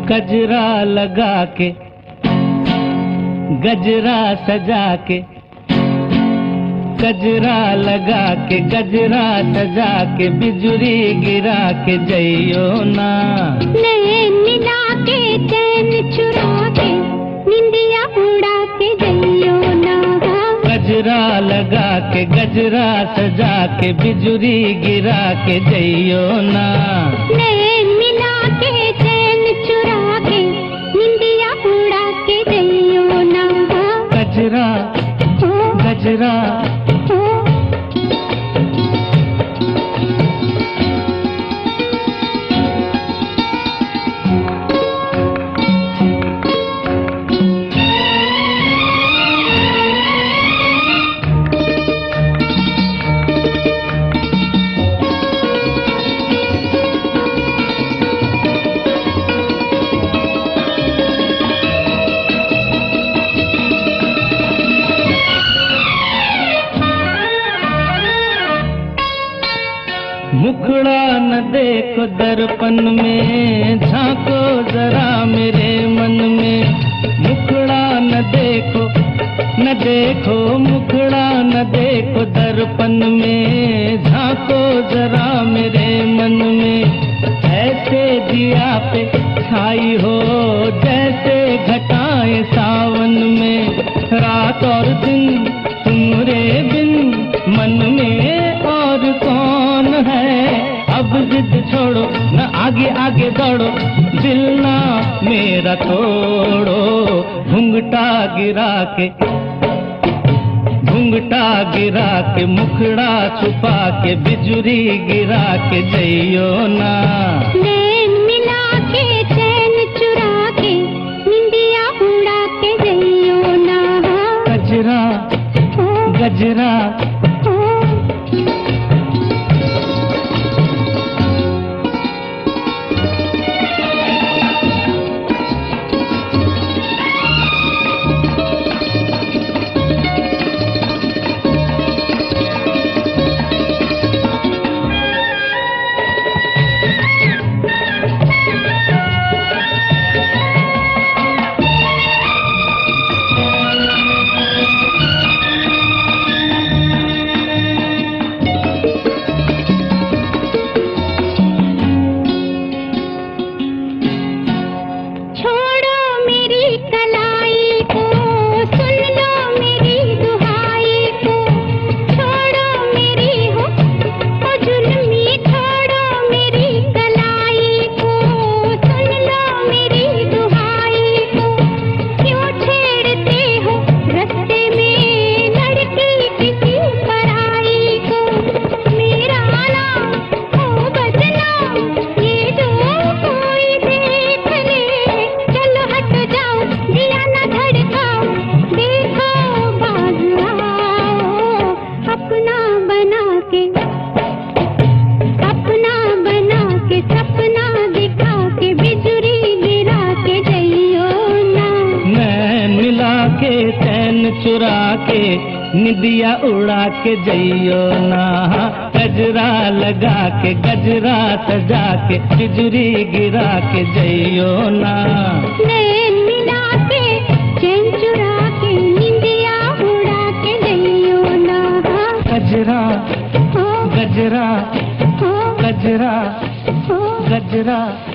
गजरा लगा के गजरा सजा के, गजरा लगा के गजरा सजा के, बिजुरी गिरा के जइयो ना। नैन मिला के चैन चुरा के, निंदिया उड़ा के जइयो ना। गजरा लगा के गजरा सजा के, बिजुरी गिरा के जइयो ना। नैन मिला के चैन चुरा के, निंदिया उड़ा के जइयो ना। गजरा गजरा मुखड़ा न देखो दर्पण में, झांको जरा मेरे मन में। मुखड़ा न देखो मुखड़ा न देखो दर्पण में, झांको जरा मेरे मन में। ऐसे दिया पे छाई हो जैसे घटाएं सावन में। रात और दिन तुम्हारे बिन मन में और कौन है। अब जिद छोड़ो न आगे आगे दौड़ो, दिल ना मेरा तोड़ो। घुंघटा गिरा के मुखड़ा छुपा के, बिजुरी गिरा के जइयो ना। नैन मिला के चैन चुरा के, निंदिया उड़ा के जइयो ना। गजरा गजरा चुरा के, निदिया उड़ा के जइयो ना। गजरा लगा के गजरा सजा के, बिजुरी गिरा के जइयो ना। नैन मिला के चैन चुरा के, निंदिया उड़ा के जइयो ना। गजरा गजरा गजरा गजरा